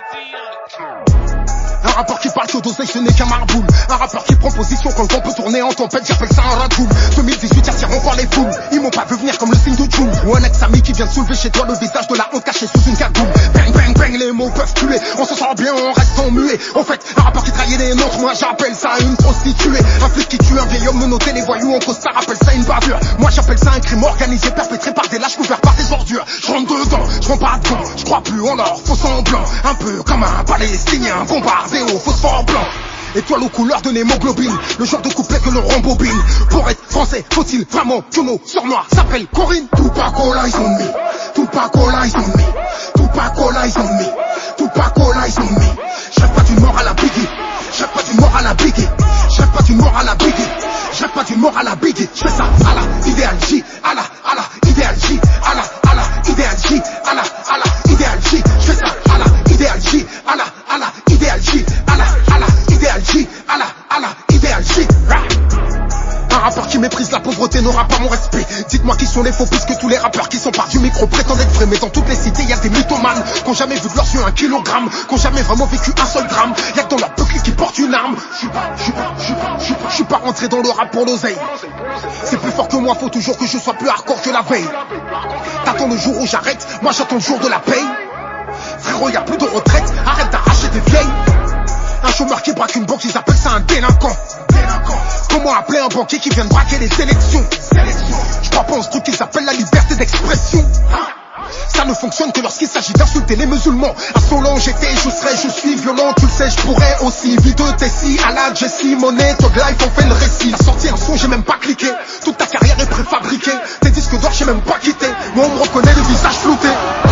Un rappeur qui parle que d'oseille, ce n'est qu'un marboule. Un rappeur qui prend position quand le vent peut tourner en tempête, j'appelle ça un radoul. 2018 attirant par les foules, ils m'ont pas vu venir comme le signe de June. Ou un ex-ami qui vient de soulever chez toi le visage de la honte caché sous une cagoule. Bang bang bang, les mots peuvent tuer, on se sent bien en restant muet. En fait, un rappeur qui trahit les nôtres, moi j'appelle ça une prostituée. Un flic qui tue un vieil homme menotté, les voyous en costard appelle ça une bavure. Moi j'appelle ça un crime organisé, perpétré par des lâches couverts par des ordures. Je rentre dedans, je prends pas dedans, je crois plus en or, faux semblant. Un peu comme un Palestinien bombardé au phosphore blanc. Étoile aux couleurs de l'hémoglobine, le genre de couplet que l'on rembobine. Pour être français, faut-il vraiment que nos sur noir s'appelle Corinne? Tupac all eyes on me, Tupac all eyes on me, Tupac all eyes on me, Tupac all eyes on me. Je rêve pas d'une mort à la Biggie, je rêve pas d'une mort à la Biggie, je rêve pas d'une mort à la Biggie, je rêve pas d'une mort à la Biggie. Je fais ça à la Idéal J, à la Idéal J, à la Idéal J, à la Idéal J. Je fais ça à la Idéal J, à la Idéal J, à la Idéal J, à la Idéal J. Un rappeur qui méprise la pauvreté n'aura pas mon respect. Dites-moi qui sont les faux, puisque tous les rappeurs qui sont par du micro prétendent être vrais. Mais dans toutes les cités y'a des mythomanes qui ont jamais vu de leurs yeux un kilogramme, qui ont jamais vraiment vécu un seul drame. Y'a que dans leur peuple qui porte une arme. Je suis pas rentré dans le rap pour l'oseille. C'est plus fort que moi, faut toujours que je sois plus hardcore que la veille. T'attends le jour où j'arrête, moi j'attends le jour de la paye. Frérot, y'a plus de retraite, arrête d'arracher des vieilles. Un chômeur qui braque une banque, ils appellent ça un délinquant. Comment appeler un banquier qui vient de braquer les élections? Je crois pas en ce truc qui s'appelle la liberté d'expression. Ça ne fonctionne que lorsqu'il s'agit d'insulter les musulmans. Insolent j'étais, je suis violent, tu le sais, je pourrais aussi. Vie de Tessie à la Jessie, Money, Tog Life, on fait le récit. T'as sorti un son, j'ai même pas cliqué. Toute ta carrière est préfabriquée. Tes disques d'or, j'ai même pas quitté. Moi on me reconnaît le visage flouté.